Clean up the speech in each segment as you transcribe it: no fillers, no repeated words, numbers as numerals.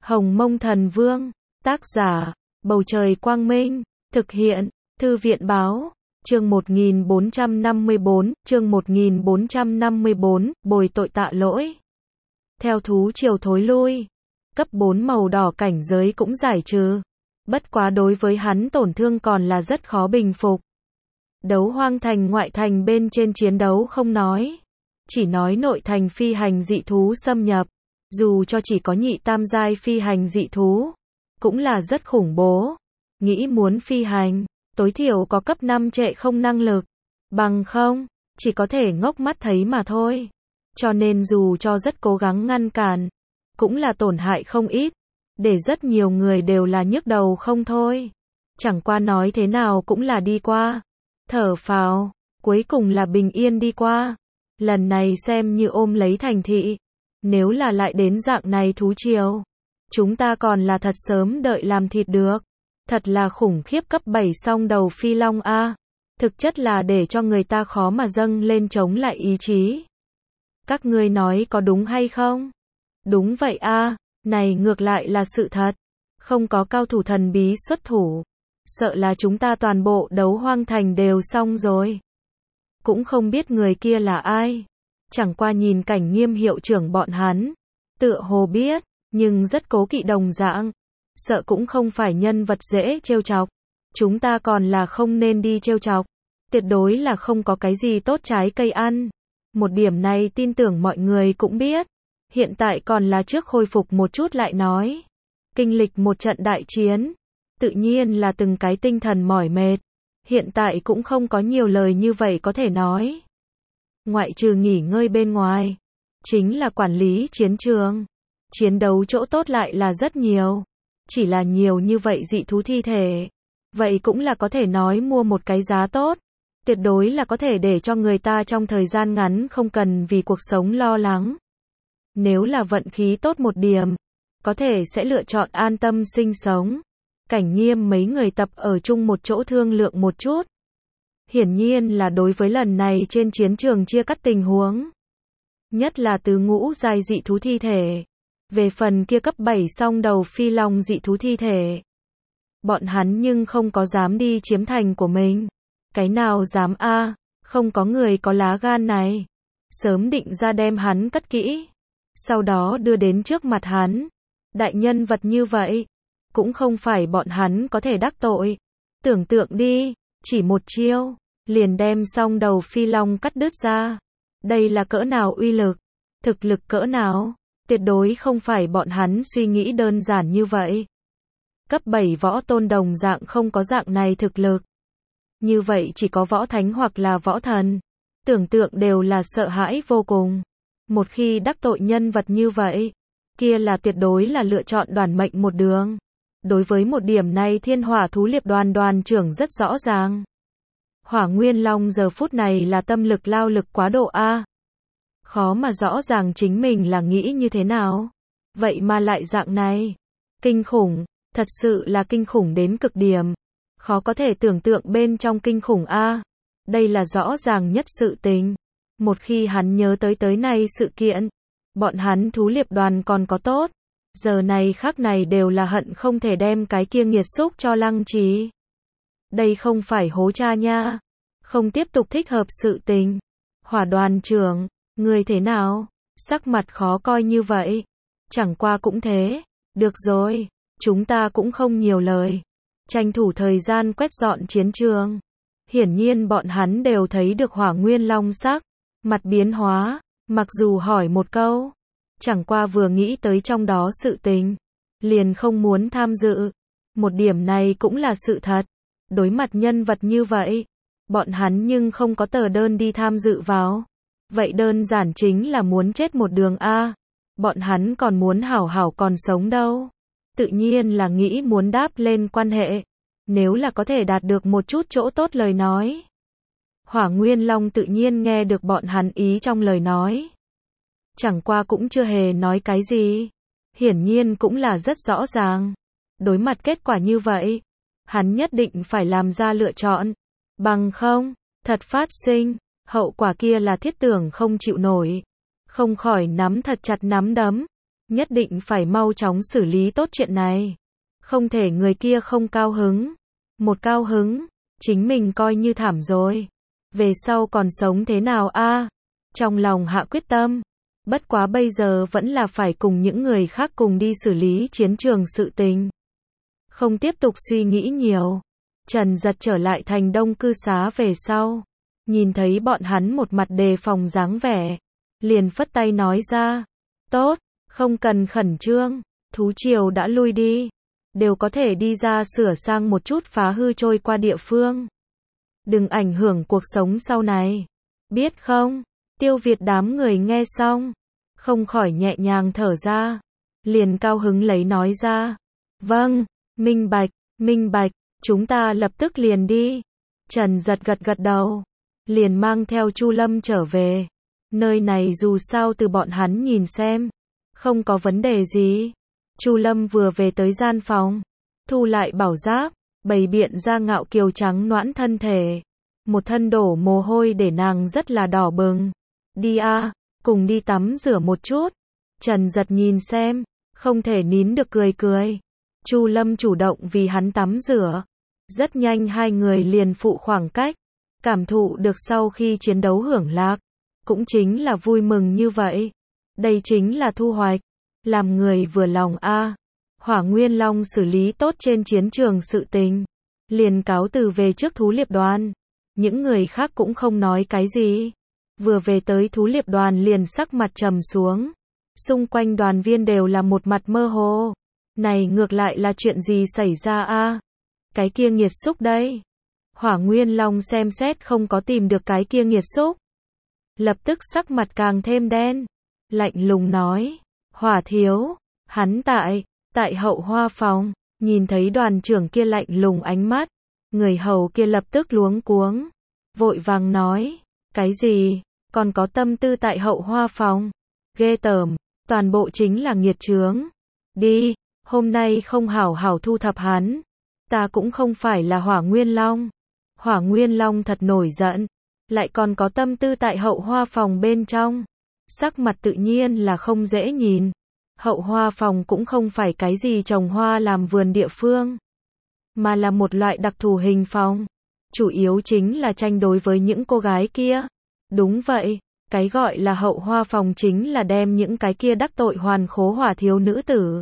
Hồng Mông Thần Vương, tác giả, Bầu Trời Quang Minh, thực hiện, Thư viện Báo, chương 1454, bồi tội tạ lỗi. Theo thú triều thối lui, cấp 4 màu đỏ cảnh giới cũng giải trừ. Bất quá đối với hắn tổn thương còn là rất khó bình phục. Đấu hoang thành ngoại thành bên trên chiến đấu không nói. Chỉ nói nội thành phi hành dị thú xâm nhập. Dù cho chỉ có nhị tam giai phi hành dị thú, cũng là rất khủng bố. Nghĩ muốn phi hành, tối thiểu có cấp 5 trệ không năng lực. Bằng không, chỉ có thể ngốc mắt thấy mà thôi. Cho nên dù cho rất cố gắng ngăn cản, cũng là tổn hại không ít. Để rất nhiều người đều là nhức đầu không thôi. Chẳng qua nói thế nào cũng là đi qua. Thở phào, cuối cùng là bình yên đi qua. Lần này xem như ôm lấy thành thị. Nếu là lại đến dạng này thú triều, chúng ta còn là thật sớm đợi làm thịt được. Thật là khủng khiếp cấp 7 song đầu phi long a. Thực chất là để cho người ta khó mà dâng lên chống lại ý chí. Các ngươi nói có đúng hay không? Đúng vậy a, này ngược lại là sự thật. Không có cao thủ thần bí xuất thủ. Sợ là chúng ta toàn bộ đấu hoang thành đều xong rồi. Cũng không biết người kia là ai. Chẳng qua nhìn cảnh Nghiêm hiệu trưởng bọn hắn, tựa hồ biết, nhưng rất cố kỵ đồng dạng. Sợ cũng không phải nhân vật dễ trêu chọc. Chúng ta còn là không nên đi trêu chọc. Tuyệt đối là không có cái gì tốt trái cây ăn. Một điểm này tin tưởng mọi người cũng biết. Hiện tại còn là trước khôi phục một chút lại nói. Kinh lịch một trận đại chiến. Tự nhiên là từng cái tinh thần mỏi mệt. Hiện tại cũng không có nhiều lời như vậy có thể nói. Ngoại trừ nghỉ ngơi bên ngoài, chính là quản lý chiến trường. Chiến đấu chỗ tốt lại là rất nhiều. Chỉ là nhiều như vậy dị thú thi thể. Vậy cũng là có thể nói mua một cái giá tốt. Tuyệt đối là có thể để cho người ta trong thời gian ngắn không cần vì cuộc sống lo lắng. Nếu là vận khí tốt một điểm, có thể sẽ lựa chọn an tâm sinh sống. Cảnh Nghiêm mấy người tập ở chung một chỗ thương lượng một chút. Hiển nhiên là đối với lần này trên chiến trường chia cắt tình huống. Nhất là tứ ngũ giai dị thú thi thể. Về phần kia cấp 7 song đầu phi long dị thú thi thể. Bọn hắn nhưng không có dám đi chiếm thành của mình. Cái nào dám a, không có người có lá gan này. Sớm định ra đem hắn cất kỹ. Sau đó đưa đến trước mặt hắn. Đại nhân vật như vậy. Cũng không phải bọn hắn có thể đắc tội. Tưởng tượng đi, chỉ một chiêu, liền đem xong đầu phi long cắt đứt ra. Đây là cỡ nào uy lực, thực lực cỡ nào, tuyệt đối không phải bọn hắn suy nghĩ đơn giản như vậy. Cấp 7 võ tôn đồng dạng không có dạng này thực lực. Như vậy chỉ có võ thánh hoặc là võ thần. Tưởng tượng đều là sợ hãi vô cùng. Một khi đắc tội nhân vật như vậy, kia là tuyệt đối là lựa chọn đoàn mệnh một đường. Đối với một điểm này Thiên Hỏa Thú Liệp đoàn đoàn trưởng rất rõ ràng. Hỏa Nguyên Long giờ phút này là tâm lực lao lực quá độ a. Khó mà rõ ràng chính mình là nghĩ như thế nào. Vậy mà lại dạng này. Kinh khủng, thật sự là kinh khủng đến cực điểm. Khó có thể tưởng tượng bên trong kinh khủng a. Đây là rõ ràng nhất sự tình. Một khi hắn nhớ tới nay sự kiện, bọn hắn thú liệp đoàn còn có tốt. Giờ này khắc này đều là hận không thể đem cái kia nghiệt xúc cho Lăng Trì. Đây không phải hố cha nha. Không tiếp tục thích hợp sự tình. Hỏa đoàn trưởng, người thế nào? Sắc mặt khó coi như vậy. Chẳng qua cũng thế. Được rồi, chúng ta cũng không nhiều lời. Tranh thủ thời gian quét dọn chiến trường. Hiển nhiên bọn hắn đều thấy được Hỏa Nguyên Long sắc. Mặt biến hóa, mặc dù hỏi một câu. Chẳng qua vừa nghĩ tới trong đó sự tình, liền không muốn tham dự. Một điểm này cũng là sự thật. Đối mặt nhân vật như vậy, bọn hắn nhưng không có tờ đơn đi tham dự vào. Vậy đơn giản chính là muốn chết một đường a. Bọn hắn còn muốn hảo hảo còn sống đâu. Tự nhiên là nghĩ muốn đáp lên quan hệ. Nếu là có thể đạt được một chút chỗ tốt lời nói. Hỏa Nguyên Long tự nhiên nghe được bọn hắn ý trong lời nói. Chẳng qua cũng chưa hề nói cái gì. Hiển nhiên cũng là rất rõ ràng. Đối mặt kết quả như vậy, hắn nhất định phải làm ra lựa chọn. Bằng không, thật phát sinh, hậu quả kia là thiết tưởng không chịu nổi. Không khỏi nắm thật chặt nắm đấm. nhất định phải mau chóng xử lý tốt chuyện này. Không thể người kia không cao hứng. Một cao hứng, chính mình coi như thảm rồi. Về sau còn sống thế nào a? Trong lòng hạ quyết tâm. Bất quá bây giờ vẫn là phải cùng những người khác cùng đi xử lý chiến trường sự tình. Không tiếp tục suy nghĩ nhiều. Trần Giật trở lại thành đông cư xá về sau. Nhìn thấy bọn hắn một mặt đề phòng dáng vẻ. Liền phất tay nói ra. Tốt, không cần khẩn trương. Thú triều đã lui đi. Đều có thể đi ra sửa sang một chút phá hư trôi qua địa phương. Đừng ảnh hưởng cuộc sống sau này. Biết không? Tiêu Việt đám người nghe xong. Không khỏi nhẹ nhàng thở ra. Liền cao hứng lấy nói ra. Vâng, minh bạch, chúng ta lập tức liền đi. Trần Giật gật gật đầu. Liền mang theo Chu Lâm trở về. Nơi này dù sao từ bọn hắn nhìn xem. Không có vấn đề gì. Chu Lâm vừa về tới gian phòng. Thu lại bảo giáp. Bày biện ra ngạo kiều trắng nõn thân thể. Một thân đổ mồ hôi để nàng rất là đỏ bừng. Đi a, cùng đi tắm rửa một chút. Trần Giật nhìn xem. Không thể nín được cười. Chu Lâm chủ động vì hắn tắm rửa. Rất nhanh hai người liền phụ khoảng cách. Cảm thụ được sau khi chiến đấu hưởng lạc. Cũng chính là vui mừng như vậy. Đây chính là thu hoạch. Làm người vừa lòng a. Hỏa Nguyên Long xử lý tốt trên chiến trường sự tình. Liền cáo từ về trước thú liệp đoàn. Những người khác cũng không nói cái gì. Vừa về tới thú liệp đoàn liền sắc mặt trầm xuống. Xung quanh đoàn viên đều là một mặt mơ hồ. Này ngược lại là chuyện gì xảy ra a? Cái kia nghiệt xúc đây. Hỏa Nguyên Long xem xét không có tìm được cái kia nghiệt xúc. Lập tức sắc mặt càng thêm đen. Lạnh lùng nói. Hỏa thiếu, hắn tại hậu hoa phòng. Nhìn thấy đoàn trưởng kia lạnh lùng ánh mắt. Người hầu kia lập tức luống cuống. Vội vàng nói. Cái gì, còn có tâm tư tại hậu hoa phòng. Ghê tởm, toàn bộ chính là nghiệt chướng. Đi, hôm nay không hảo hảo thu thập hắn. Ta cũng không phải là Hỏa Nguyên Long. Hỏa Nguyên Long thật nổi giận. Lại còn có tâm tư tại hậu hoa phòng bên trong. Sắc mặt tự nhiên là không dễ nhìn. Hậu hoa phòng cũng không phải cái gì trồng hoa làm vườn địa phương. Mà là một loại đặc thù hình phòng. Chủ yếu chính là tranh đối với những cô gái kia. Đúng vậy, cái gọi là hậu hoa phòng chính là đem những cái kia đắc tội hoàn khố hỏa thiếu nữ tử.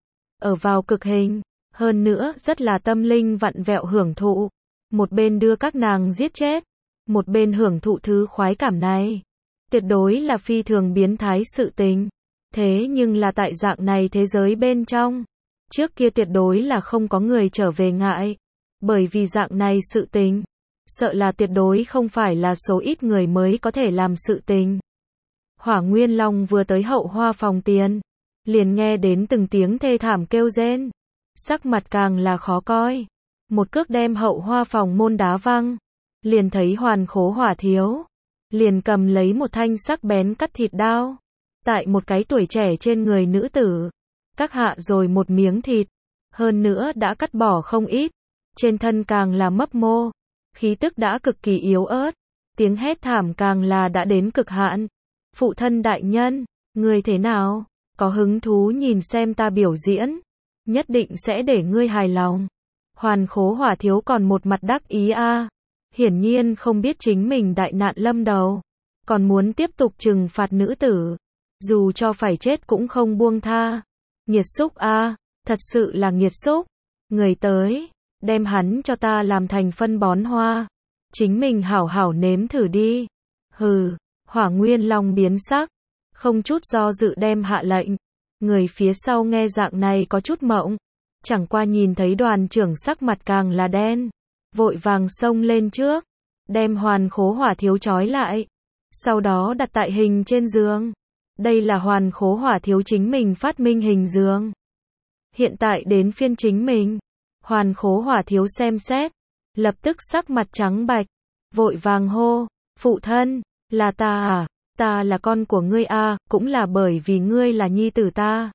Ở vào cực hình, hơn nữa rất là tâm linh vặn vẹo hưởng thụ. Một bên đưa các nàng giết chết, một bên hưởng thụ thứ khoái cảm này. Tuyệt đối là phi thường biến thái sự tình. Thế nhưng là tại dạng này thế giới bên trong. Trước kia tuyệt đối là không có người trở về ngại. Bởi vì dạng này sự tình. Sợ là tuyệt đối không phải là số ít người mới có thể làm sự tình. Hỏa Nguyên Long vừa tới hậu hoa phòng tiền. Liền nghe đến từng tiếng thê thảm kêu rên. Sắc mặt càng là khó coi. Một cước đem hậu hoa phòng môn đá văng. Liền thấy hoàn khố hỏa thiếu. Liền cầm lấy một thanh sắc bén cắt thịt đao. Tại một cái tuổi trẻ trên người nữ tử. Cắt hạ rồi một miếng thịt. Hơn nữa đã cắt bỏ không ít. Trên thân càng là mấp mô. Khí tức đã cực kỳ yếu ớt. Tiếng hét thảm càng là đã đến cực hạn. Phụ thân đại nhân, ngươi thế nào? Có hứng thú nhìn xem ta biểu diễn? Nhất định sẽ để ngươi hài lòng. Hoàn khố hỏa thiếu còn một mặt đắc ý a. Hiển nhiên không biết chính mình đại nạn lâm đầu. Còn muốn tiếp tục trừng phạt nữ tử. Dù cho phải chết cũng không buông tha. Nghiệt xúc a, thật sự là nghiệt xúc. Người tới, đem hắn cho ta làm thành phân bón hoa. Chính mình hảo hảo nếm thử đi. Hừ, Hỏa Nguyên Long biến sắc. Không chút do dự đem hạ lệnh. Người phía sau nghe dạng này có chút mộng. Chẳng qua nhìn thấy đoàn trưởng sắc mặt càng là đen. Vội vàng xông lên trước. Đem hoàn khố hỏa thiếu trói lại. Sau đó đặt tại hình trên giường. Đây là hoàn khố hỏa thiếu chính mình phát minh hình giường. Hiện tại đến phiên chính mình. Hoàn khố hỏa thiếu xem xét. Lập tức sắc mặt trắng bạch. Vội vàng hô. Phụ thân, là ta à? Ta là con của ngươi à? Cũng là bởi vì ngươi là nhi tử ta.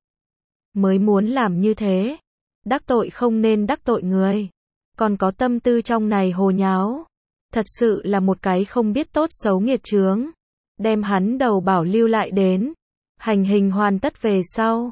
Mới muốn làm như thế. Đắc tội không nên đắc tội người. Còn có tâm tư trong này hồ nháo. Thật sự là một cái không biết tốt xấu nghiệt chướng. Đem hắn đầu bảo lưu lại đến. Hành hình hoàn tất về sau.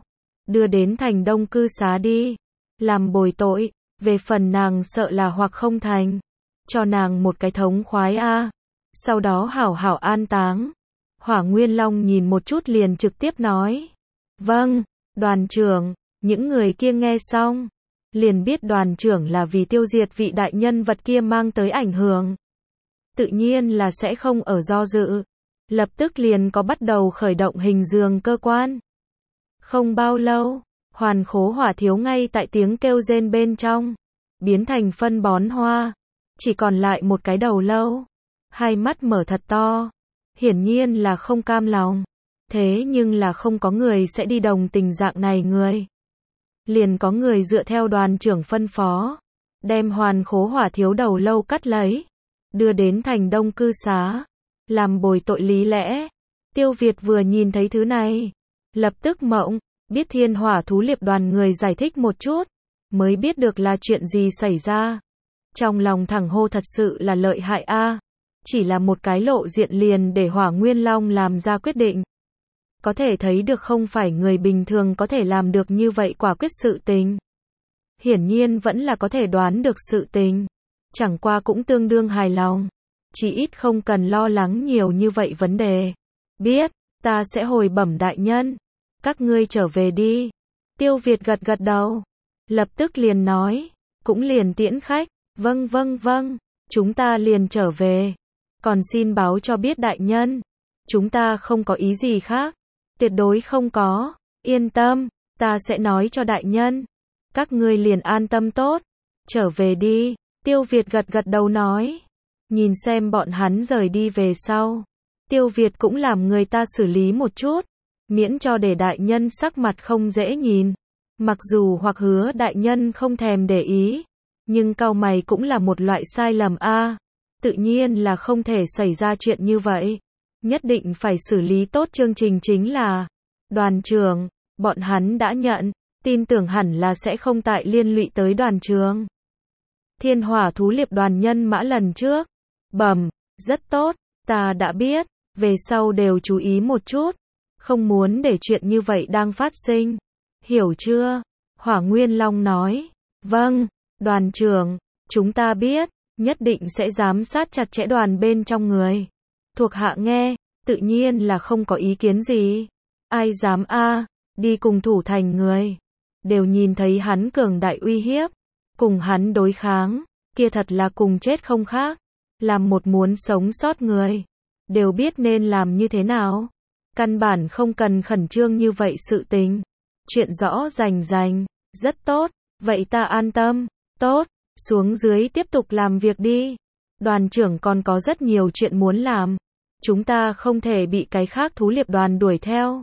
đưa đến thành đông cư xá đi, làm bồi tội, về phần nàng sợ là hoặc không thành, cho nàng một cái thống khoái a, sau đó hảo hảo an táng. Hỏa Nguyên Long nhìn một chút liền trực tiếp nói, vâng, đoàn trưởng. Những người kia nghe xong, liền biết đoàn trưởng là vì tiêu diệt vị đại nhân vật kia mang tới ảnh hưởng. Tự nhiên là sẽ không ở do dự, lập tức liền có bắt đầu khởi động hình dường cơ quan. Không bao lâu, Hoàn Khố Hỏa thiếu ngay tại tiếng kêu rên bên trong, biến thành phân bón hoa, chỉ còn lại một cái đầu lâu, hai mắt mở thật to, hiển nhiên là không cam lòng, thế nhưng là không có người sẽ đi đồng tình dạng này người. Liền có người dựa theo đoàn trưởng phân phó, đem Hoàn Khố Hỏa thiếu đầu lâu cắt lấy, đưa đến thành đông cư xá, làm bồi tội lý lẽ. Tiêu Việt vừa nhìn thấy thứ này, lập tức mộng, biết Thiên Hỏa thú liệp đoàn người giải thích một chút, mới biết được là chuyện gì xảy ra. Trong lòng thẳng hô thật sự là lợi hại a, chỉ là một cái lộ diện liền để Hỏa Nguyên Long làm ra quyết định. Có thể thấy được không phải người bình thường có thể làm được như vậy quả quyết sự tình. Hiển nhiên vẫn là có thể đoán được sự tình, chẳng qua cũng tương đương hài lòng, chỉ ít không cần lo lắng nhiều như vậy vấn đề. Biết, ta sẽ hồi bẩm đại nhân, các ngươi trở về đi. Tiêu Việt gật gật đầu, lập tức liền nói, cũng liền tiễn khách, vâng vâng vâng, chúng ta liền trở về, còn xin báo cho biết đại nhân, chúng ta không có ý gì khác, tuyệt đối không có, yên tâm, ta sẽ nói cho đại nhân, các ngươi liền an tâm tốt, trở về đi. Tiêu Việt gật gật đầu nói, nhìn xem bọn hắn rời đi về sau, Tiêu Việt cũng làm người ta xử lý một chút, miễn cho để đại nhân sắc mặt không dễ nhìn. Mặc dù hoặc hứa đại nhân không thèm để ý, nhưng cau mày cũng là một loại sai lầm a, tự nhiên là không thể xảy ra chuyện như vậy, nhất định phải xử lý tốt chương trình chính là. Đoàn trưởng, bọn hắn đã nhận, tin tưởng hẳn là sẽ không tại liên lụy tới đoàn trưởng. Thiên Hỏa thú liệp đoàn nhân mã lần trước, bẩm, rất tốt, ta đã biết, về sau đều chú ý một chút, không muốn để chuyện như vậy đang phát sinh, hiểu chưa? Hỏa Nguyên Long nói, vâng, đoàn trưởng, chúng ta biết, nhất định sẽ giám sát chặt chẽ đoàn bên trong người. Thuộc hạ nghe, tự nhiên là không có ý kiến gì. Ai dám a, đi cùng thủ thành người, đều nhìn thấy hắn cường đại uy hiếp, cùng hắn đối kháng, kia thật là cùng chết không khác. Làm một muốn sống sót người, đều biết nên làm như thế nào. Căn bản không cần khẩn trương như vậy sự tình. Chuyện rõ rành rành, rất tốt, vậy ta an tâm, tốt, xuống dưới tiếp tục làm việc đi. Đoàn trưởng còn có rất nhiều chuyện muốn làm, chúng ta không thể bị cái khác thú liệp đoàn đuổi theo.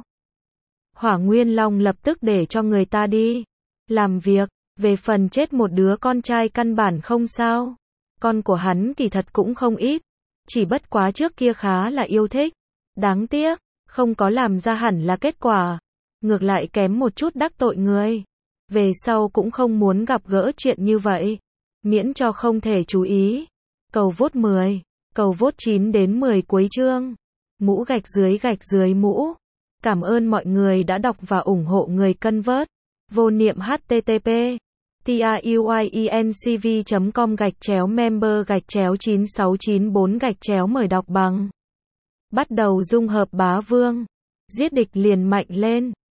Hỏa Nguyên Long lập tức để cho người ta đi làm việc, về phần chết một đứa con trai căn bản không sao. Con của hắn kỳ thật cũng không ít, chỉ bất quá trước kia khá là yêu thích, đáng tiếc, không có làm ra hẳn là kết quả, ngược lại kém một chút đắc tội người. Về sau cũng không muốn gặp gỡ chuyện như vậy, miễn cho không thể chú ý. Cầu vote 10, cầu vote 9 đến 10 cuối chương. Mũ gạch dưới mũ. Cảm ơn mọi người đã đọc và ủng hộ người cân vớt. Vô niệm http truyencv.com/member/9694 mời đọc bằng. Bắt đầu dung hợp bá vương, giết địch liền mạnh lên.